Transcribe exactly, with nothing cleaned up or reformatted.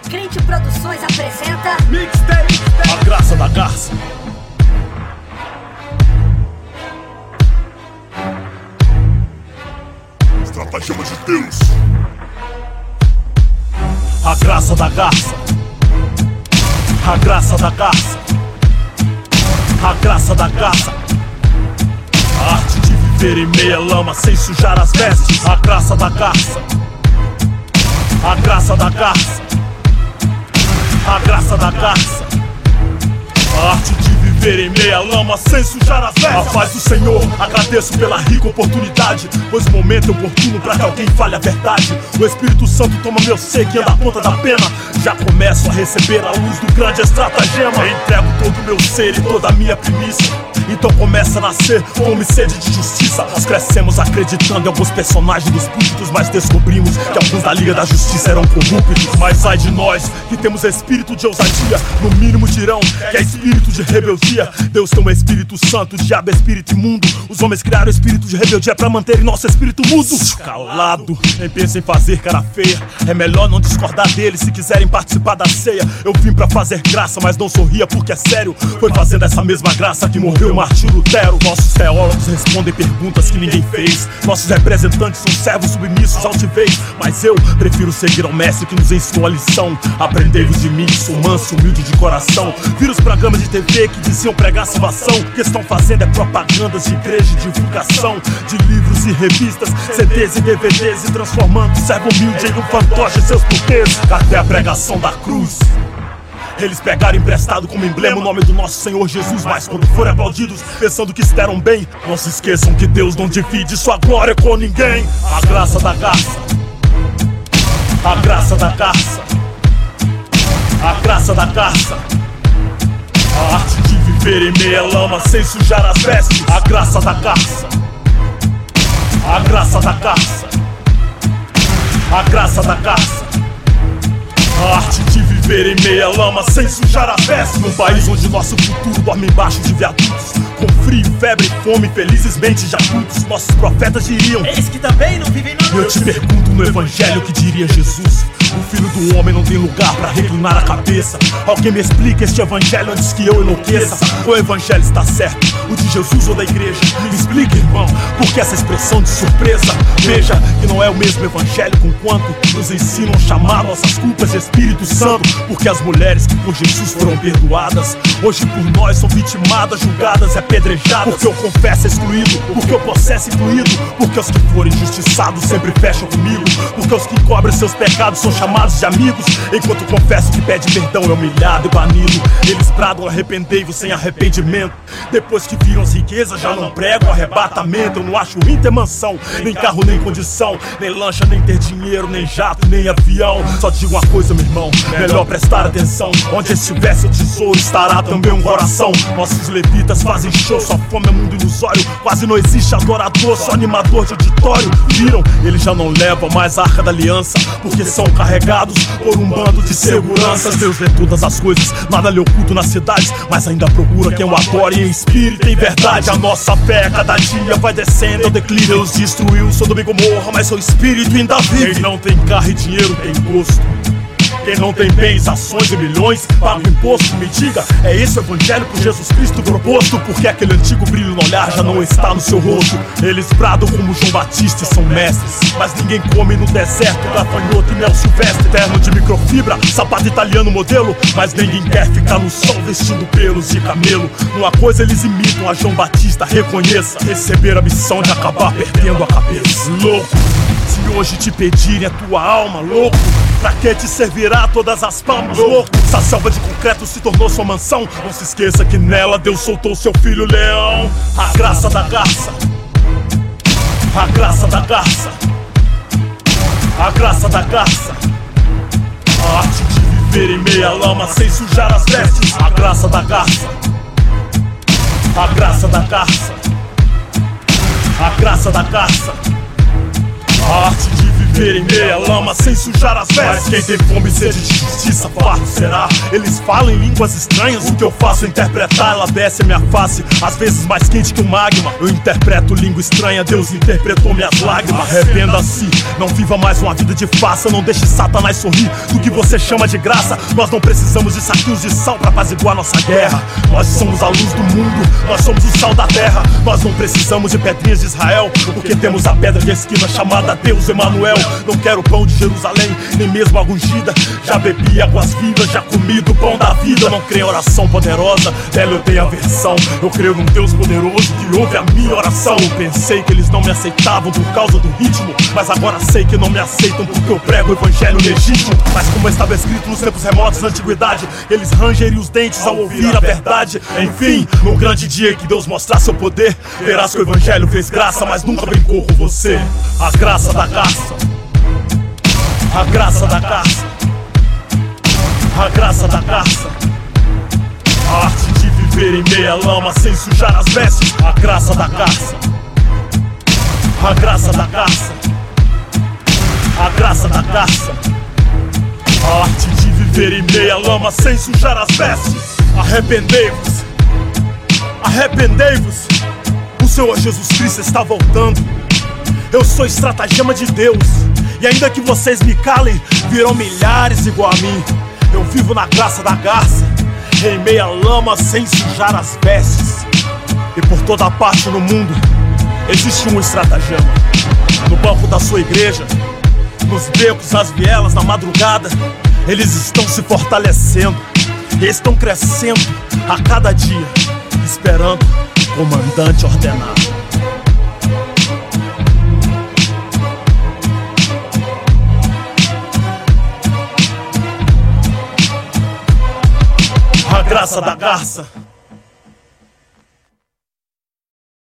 Crente Produções apresenta Mixtape, A Graça da Garça. Estratagema de Deus. A Graça da Garça. A Graça da Garça. A Graça da Garça. A arte de viver em meia lama sem sujar as vestes. A Graça da Garça. A Graça da Garça. A Graça da Garça. A arte de viver em meia lama sem sujar as vestes. A paz do Senhor, agradeço pela rica oportunidade, pois o momento é oportuno para que alguém fale a verdade. O Espírito Santo toma meu ser que anda a ponta da pena. Já começo a receber a luz do grande estratagema. Entrego todo o meu ser e toda a minha primícia. Então começa a nascer fome e sede de justiça. Nós crescemos acreditando em alguns personagens dos púlpitos, mas descobrimos que alguns da Liga da Justiça eram corruptos. Mas ai de nós, que temos espírito de ousadia. No mínimo dirão que é espírito de rebeldia. Deus tem um Espírito Santo, o diabo é espírito imundo. Os homens criaram espírito de rebeldia pra manterem nosso espírito mudo. Calado, nem pensa em fazer cara feia. É melhor não discordar deles se quiserem participar da ceia. Eu vim pra fazer graça, mas não sorria porque é sério. Foi fazendo essa mesma graça que morreu Martinho Lutero. Nossos teólogos respondem perguntas que ninguém fez. Nossos representantes são servos submissos à altivez. Mas eu prefiro seguir ao mestre que nos ensinou a lição. Aprendei-vos de mim, que sou manso, humilde de coração. Vi os programas de T V que diziam pregar salvação. O que estão fazendo é propagandas de igreja e divulgação de livros e revistas, C Ds e D V Ds, e transformando o servo humilde em um fantoche seus porquês. Até a pregação da cruz eles pegaram emprestado como emblema o nome do nosso Senhor Jesus. Mas quando forem aplaudidos, pensando que estiveram bem, não se esqueçam que Deus não divide sua glória com ninguém. A graça da garça. A graça da garça. A graça da garça. A arte de viver em meia lama sem sujar as vestes. A graça da garça. A graça da garça. A graça da garça. A arte de viver em meia lama sem sujar as vestes. Num país onde nosso futuro dorme embaixo de viadutos, com frio, febre, fome, felizes mentes de adultos. Nossos profetas diriam: eles que também não vivem no... Eu te pergunto no evangelho o que diria Jesus. O filho do homem não tem lugar pra reclinar a cabeça. Alguém me explica este evangelho antes que eu enlouqueça. O evangelho está certo, o de Jesus ou da igreja? Me explica, irmão, por que essa expressão de surpresa? Veja que não é o mesmo evangelho com quanto nos ensinam a chamar nossas culpas de Espírito Santo. Porque as mulheres que por Jesus foram perdoadas, hoje por nós são vitimadas, julgadas e apedrejadas. Porque eu confesso é excluído, porque eu processo incluído. Porque os que forem injustiçados sempre fecham comigo. Porque os que cobrem seus pecados são chamados de amigos. Enquanto confesso que pede perdão é humilhado e banido. Eles bradam arrependei-vos sem arrependimento. Depois que viram as riquezas já não pregam arrebatamento. Eu não acho ruim ter mansão, nem carro, nem condição, nem lancha, nem ter dinheiro, nem jato, nem avião. Só digo uma coisa, meu irmão, melhor prestar atenção. Onde estiver seu tesouro estará também um coração. Nossos levitas fazem show, sua fome é mundo ilusório. Quase não existe adorador, só animador de auditório. Viram? Eles já não levam mais a arca da aliança, porque são carregados por um bando de seguranças. Deus vê todas as coisas, nada lhe oculto nas cidades, mas ainda procura quem o adore em espírito e em verdade. A nossa fé cada dia vai descendo ao declínio. Deus destruiu Sodoma e Gomorra, mas seu espírito ainda vive. Quem não tem carro e dinheiro tem gosto. Quem não tem bens, ações e milhões paga o imposto. Me diga, é esse o evangelho por Jesus Cristo proposto? Porque aquele antigo brilho no olhar já não está no seu rosto. Eles bradam como João Batista e são mestres, mas ninguém come no deserto gafanhoto e mel silvestre. Terno de microfibra, sapato italiano modelo, mas ninguém quer ficar no sol vestindo pelos de camelo. Numa coisa eles imitam a João Batista, reconheça: receber a missão de acabar perdendo a cabeça. Louco, se hoje te pedirem a tua alma, louco, pra que te servirá todas as palmas, louco? Essa selva de concreto se tornou sua mansão. Não se esqueça que nela Deus soltou seu filho leão. A graça da garça. A graça da garça. A graça da garça. A arte de viver em meia lama sem sujar as vestes. A graça da garça. A graça da garça. A graça da garça. A arte de viver viver em meia lama sem sujar as vestes. Quem tem fome e sede de justiça, farto será. Eles falam em línguas estranhas, o que eu faço é interpretar. Ela desce a minha face, às vezes mais quente que um magma. Eu interpreto língua estranha, Deus interpretou minhas lágrimas. Arrependa-se, não viva mais uma vida de farsa. Não deixe Satanás sorrir do que você chama de graça. Nós não precisamos de saquinhos de sal pra apaziguar nossa guerra. Nós somos a luz do mundo, nós somos o sal da terra. Nós não precisamos de pedrinhas de Israel, porque temos a pedra de esquina chamada Deus Emanuel. Não quero pão de Jerusalém, nem mesmo água ungida. Já bebi águas vivas, já comi do pão da vida. Eu não creio em oração poderosa, dela eu tenho aversão. Eu creio num Deus poderoso que ouve a minha oração. Eu pensei que eles não me aceitavam por causa do ritmo, mas agora sei que não me aceitam porque eu prego o evangelho legítimo. Mas como estava escrito nos tempos remotos da antiguidade, eles rangeriam os dentes ao ouvir a verdade. Enfim, no grande dia que Deus mostrar seu poder, verás que o evangelho fez graça, mas nunca brincou com você. A graça da garça, a graça da garça, a graça da garça. A arte de viver em meia lama sem sujar as vestes. A graça da garça, a graça da garça, a graça da garça. A arte de viver em meia lama sem sujar as vestes. Arrependei-vos, arrependei-vos, o Senhor Jesus Cristo está voltando. Eu sou estratagema de Deus, e ainda que vocês me calem, virão milhares igual a mim. Eu vivo na graça da garça, em meia lama sem sujar as vestes. E por toda parte no mundo existe um estratagema. No banco da sua igreja, nos becos, nas vielas, na madrugada, eles estão se fortalecendo e estão crescendo a cada dia, esperando o comandante ordenar. A graça da garça.